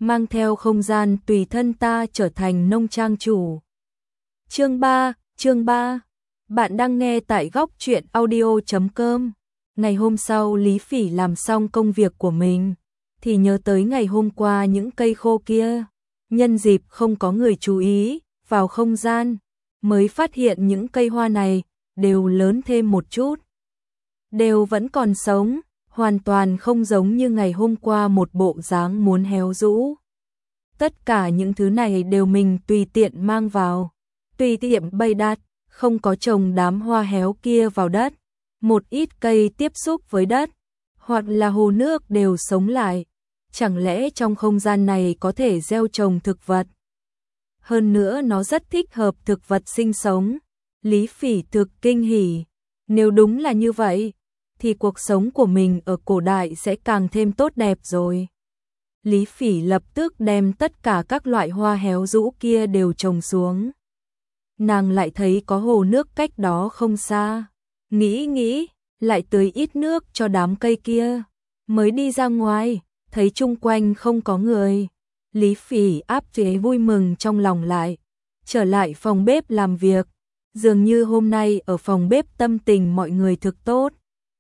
mang theo không gian tùy thân ta trở thành nông trang chủ. Chương 3, bạn đang nghe tại góc truyện audio.com. Ngày hôm sau Lý Phỉ làm xong công việc của mình, thì nhớ tới ngày hôm qua những cây khô kia. Nhân dịp không có người chú ý, vào không gian, mới phát hiện những cây hoa này đều lớn thêm một chút. Đều vẫn còn sống, hoàn toàn không giống như ngày hôm qua một bộ dáng muốn héo rũ. Tất cả những thứ này đều mình tùy tiện mang vào, tùy tiện bày đặt, không có trồng đám hoa héo kia vào đất. Một ít cây tiếp xúc với đất, hoặc là hồ nước đều sống lại. Chẳng lẽ trong không gian này có thể gieo trồng thực vật? Hơn nữa nó rất thích hợp thực vật sinh sống. Lý Phỉ thực kinh hỉ. Nếu đúng là như vậy, thì cuộc sống của mình ở cổ đại sẽ càng thêm tốt đẹp rồi. Lý Phỉ lập tức đem tất cả các loại hoa héo rũ kia đều trồng xuống. Nàng lại thấy có hồ nước cách đó không xa. Nghĩ, lại tưới ít nước cho đám cây kia. Mới đi ra ngoài, thấy chung quanh không có người. Lý Phỉ áp chế vui mừng trong lòng lại. Trở lại phòng bếp làm việc. Dường như hôm nay ở phòng bếp tâm tình mọi người thực tốt.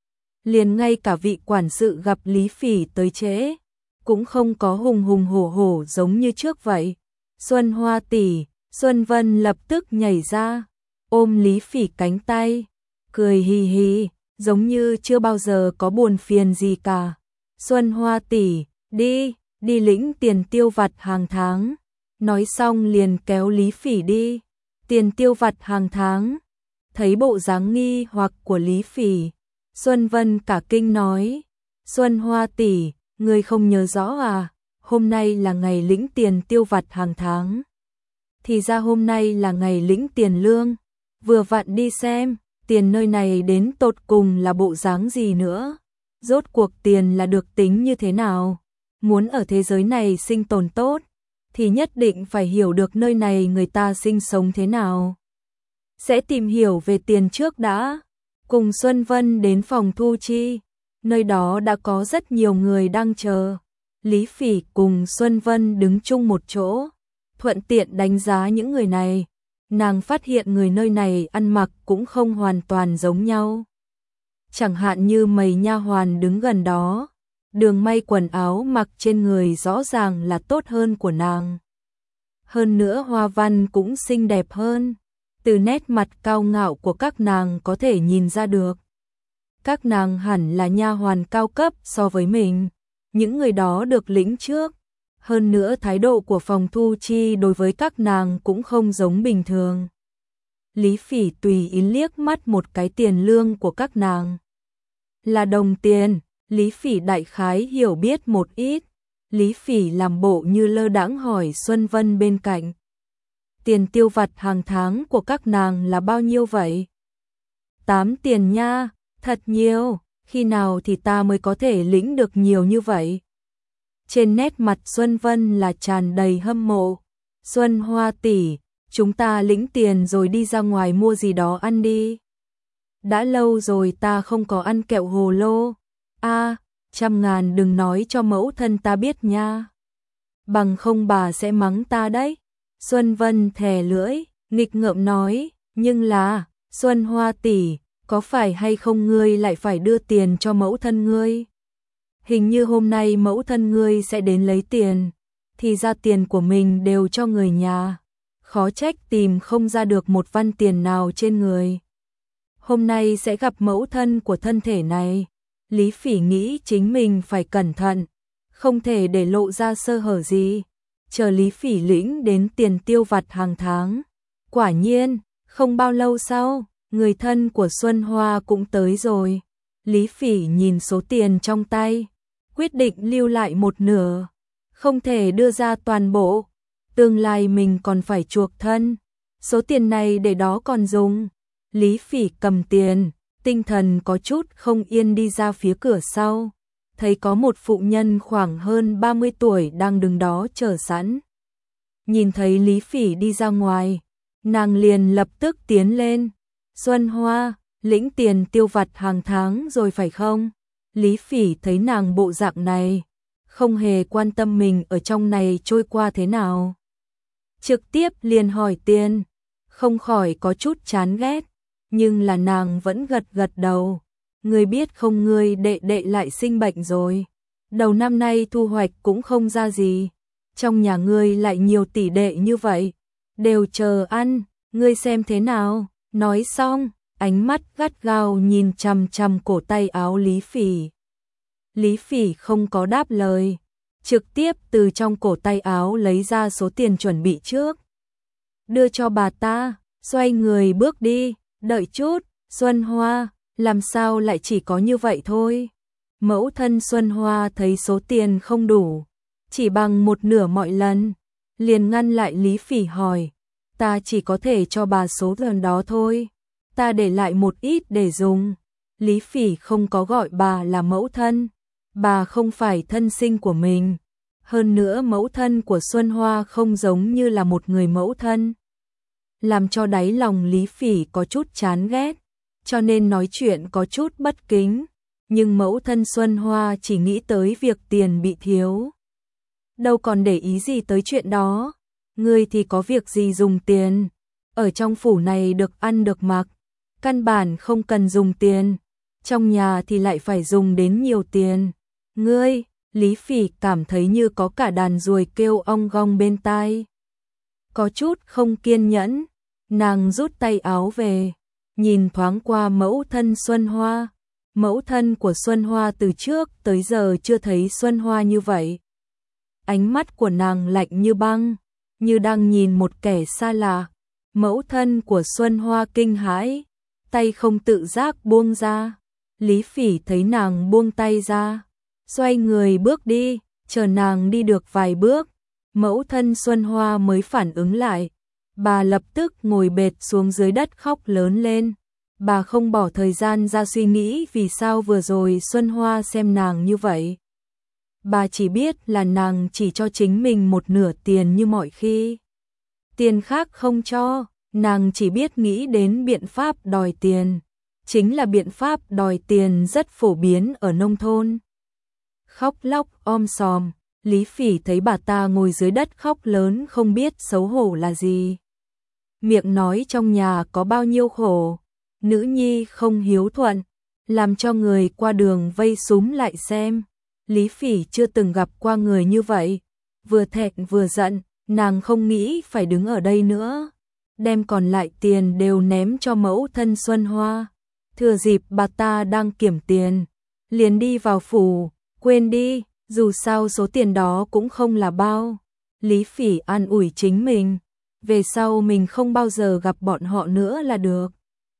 Liền ngay cả vị quản sự gặp Lý Phỉ tới trễ, cũng không có hùng hùng hổ hổ giống như trước vậy. Xuân Hoa tỷ, Xuân Vân lập tức nhảy ra, ôm Lý Phỉ cánh tay, cười hì hì, giống như chưa bao giờ có buồn phiền gì cả. Xuân Hoa tỷ, đi lĩnh tiền tiêu vặt hàng tháng. Nói xong liền kéo Lý Phỉ đi. Tiền tiêu vặt hàng tháng. Thấy bộ dáng nghi hoặc của Lý Phỉ, Xuân Vân cả kinh nói, Xuân Hoa tỷ, ngươi không nhớ rõ à, hôm nay là ngày lĩnh tiền tiêu vặt hàng tháng. Thì ra hôm nay là ngày lĩnh tiền lương, vừa vặn đi xem, tiền nơi này đến tột cùng là bộ dáng gì nữa. Rốt cuộc tiền là được tính như thế nào? Muốn ở thế giới này sinh tồn tốt, thì nhất định phải hiểu được nơi này người ta sinh sống thế nào. Sẽ tìm hiểu về tiền trước đã. Cùng Xuân Vân đến phòng thu chi, nơi đó đã có rất nhiều người đang chờ. Lý Phỉ cùng Xuân Vân đứng chung một chỗ, thuận tiện đánh giá những người này. Nàng phát hiện người nơi này ăn mặc cũng không hoàn toàn giống nhau. Chẳng hạn như mấy nha hoàn đứng gần đó, đường may quần áo mặc trên người rõ ràng là tốt hơn của nàng. Hơn nữa hoa văn cũng xinh đẹp hơn. Từ nét mặt cao ngạo của các nàng có thể nhìn ra được. Các nàng hẳn là nha hoàn cao cấp so với mình. Những người đó được lĩnh trước. Hơn nữa thái độ của phòng thu chi đối với các nàng cũng không giống bình thường. Lý Phỉ tùy ý liếc mắt một cái tiền lương của các nàng. Là đồng tiền, Lý Phỉ đại khái hiểu biết một ít. Lý Phỉ làm bộ như lơ đãng hỏi Xuân Vân bên cạnh. Tiền tiêu vặt hàng tháng của các nàng là bao nhiêu vậy? 8 tiền nha, thật nhiều, khi nào thì ta mới có thể lĩnh được nhiều như vậy? Trên nét mặt Xuân Vân là tràn đầy hâm mộ. Xuân Hoa tỷ, chúng ta lĩnh tiền rồi đi ra ngoài mua gì đó ăn đi. Đã lâu rồi ta không có ăn kẹo hồ lô. A, 100.000 đừng nói cho mẫu thân ta biết nha. Bằng không bà sẽ mắng ta đấy. Xuân Vân thè lưỡi, nghịch ngợm nói, nhưng là, Xuân Hoa tỷ, có phải hay không ngươi lại phải đưa tiền cho mẫu thân ngươi? Hình như hôm nay mẫu thân ngươi sẽ đến lấy tiền, thì ra tiền của mình đều cho người nhà. Khó trách tìm không ra được một văn tiền nào trên người. Hôm nay sẽ gặp mẫu thân của thân thể này. Lý Phỉ nghĩ chính mình phải cẩn thận, không thể để lộ ra sơ hở gì. Chờ Lý Phỉ lĩnh đến tiền tiêu vặt hàng tháng. Quả nhiên, không bao lâu sau, người thân của Xuân Hoa cũng tới rồi. Lý Phỉ nhìn số tiền trong tay, quyết định lưu lại một nửa, không thể đưa ra toàn bộ. Tương lai mình còn phải chuộc thân, số tiền này để đó còn dùng. Lý Phỉ cầm tiền, tinh thần có chút không yên đi ra phía cửa sau. Thấy có một phụ nhân khoảng hơn 30 tuổi đang đứng đó chờ sẵn. Nhìn thấy Lý Phỉ đi ra ngoài, nàng liền lập tức tiến lên. Xuân Hoa, lĩnh tiền tiêu vặt hàng tháng rồi phải không? Lý Phỉ thấy nàng bộ dạng này, không hề quan tâm mình ở trong này trôi qua thế nào. Trực tiếp liền hỏi tiền, không khỏi có chút chán ghét, nhưng là nàng vẫn gật gật đầu. Ngươi biết không, ngươi đệ đệ lại sinh bệnh rồi. Đầu năm nay thu hoạch cũng không ra gì. Trong nhà ngươi lại nhiều tỷ đệ như vậy, đều chờ ăn, ngươi xem thế nào. Nói xong, ánh mắt gắt gao nhìn chằm chằm cổ tay áo Lý Phỉ. Lý Phỉ không có đáp lời, trực tiếp từ trong cổ tay áo lấy ra số tiền chuẩn bị trước. Đưa cho bà ta, xoay người bước đi, đợi chút, Xuân Hoa, làm sao lại chỉ có như vậy thôi. Mẫu thân Xuân Hoa thấy số tiền không đủ, chỉ bằng một nửa mọi lần, liền ngăn lại Lý Phỉ hỏi, ta chỉ có thể cho bà số lần đó thôi, ta để lại một ít để dùng. Lý Phỉ không có gọi bà là mẫu thân, bà không phải thân sinh của mình. Hơn nữa mẫu thân của Xuân Hoa không giống như là một người mẫu thân, làm cho đáy lòng Lý Phỉ có chút chán ghét, cho nên nói chuyện có chút bất kính. Nhưng mẫu thân Xuân Hoa chỉ nghĩ tới việc tiền bị thiếu, đâu còn để ý gì tới chuyện đó. Ngươi thì có việc gì dùng tiền, ở trong phủ này được ăn được mặc, căn bản không cần dùng tiền, trong nhà thì lại phải dùng đến nhiều tiền. Ngươi, Lý Phỉ cảm thấy như có cả đàn ruồi kêu ong gong bên tai. Có chút không kiên nhẫn, nàng rút tay áo về, nhìn thoáng qua mẫu thân Xuân Hoa. Mẫu thân của Xuân Hoa từ trước tới giờ chưa thấy Xuân Hoa như vậy. Ánh mắt của nàng lạnh như băng, như đang nhìn một kẻ xa lạ. Mẫu thân của Xuân Hoa kinh hãi, tay không tự giác buông ra. Lý Phỉ thấy nàng buông tay ra, xoay người bước đi, chờ nàng đi được vài bước, mẫu thân Xuân Hoa mới phản ứng lại. Bà lập tức ngồi bệt xuống dưới đất khóc lớn lên. Bà không bỏ thời gian ra suy nghĩ vì sao vừa rồi Xuân Hoa xem nàng như vậy. Bà chỉ biết là nàng chỉ cho chính mình một nửa tiền như mọi khi. Tiền khác không cho, nàng chỉ biết nghĩ đến biện pháp đòi tiền. Chính là biện pháp đòi tiền rất phổ biến ở nông thôn. Khóc lóc om sòm, Lý Phỉ thấy bà ta ngồi dưới đất khóc lớn không biết xấu hổ là gì. Miệng nói trong nhà có bao nhiêu khổ, nữ nhi không hiếu thuận, làm cho người qua đường vây súm lại xem. Lý Phỉ chưa từng gặp qua người như vậy, vừa thẹn vừa giận, nàng không nghĩ phải đứng ở đây nữa, đem còn lại tiền đều ném cho mẫu thân Xuân Hoa. Thừa dịp bà ta đang kiểm tiền, liền đi vào phủ, quên đi, dù sao số tiền đó cũng không là bao. Lý Phỉ an ủi chính mình, về sau mình không bao giờ gặp bọn họ nữa là được.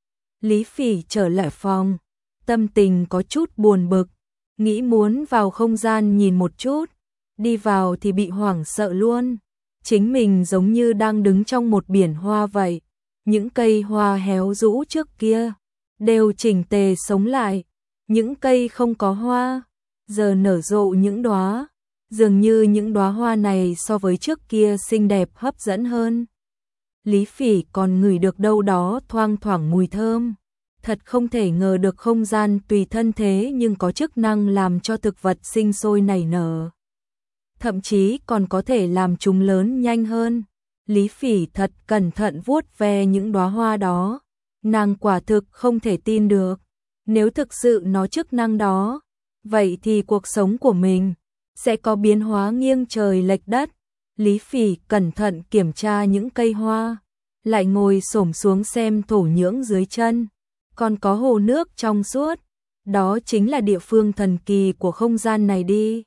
Lý Phỉ trở lại phòng, tâm tình có chút buồn bực, nghĩ muốn vào không gian nhìn một chút, đi vào thì bị hoảng sợ luôn. Chính mình giống như đang đứng trong một biển hoa vậy, những cây hoa héo rũ trước kia đều chỉnh tề sống lại, những cây không có hoa giờ nở rộ những đóa, dường như những đóa hoa này so với trước kia xinh đẹp hấp dẫn hơn. Lý Phỉ còn ngửi được đâu đó thoang thoảng mùi thơm. Thật không thể ngờ được không gian tùy thân thế nhưng có chức năng làm cho thực vật sinh sôi nảy nở. Thậm chí còn có thể làm chúng lớn nhanh hơn. Lý Phỉ thật cẩn thận vuốt ve những đóa hoa đó. Nàng quả thực không thể tin được. Nếu thực sự nó chức năng đó, vậy thì cuộc sống của mình sẽ có biến hóa nghiêng trời lệch đất. Lý Phỉ cẩn thận kiểm tra những cây hoa, lại ngồi xổm xuống xem thổ nhưỡng dưới chân. Còn có hồ nước trong suốt, đó chính là địa phương thần kỳ của không gian này đi.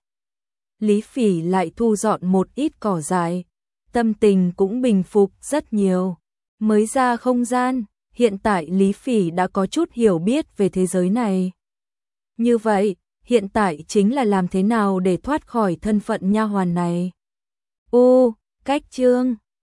Lý Phỉ lại thu dọn một ít cỏ dại, tâm tình cũng bình phục rất nhiều. Mới ra không gian, hiện tại Lý Phỉ đã có chút hiểu biết về thế giới này. Như vậy, hiện tại chính là làm thế nào để thoát khỏi thân phận nha hoàn này. Cách chương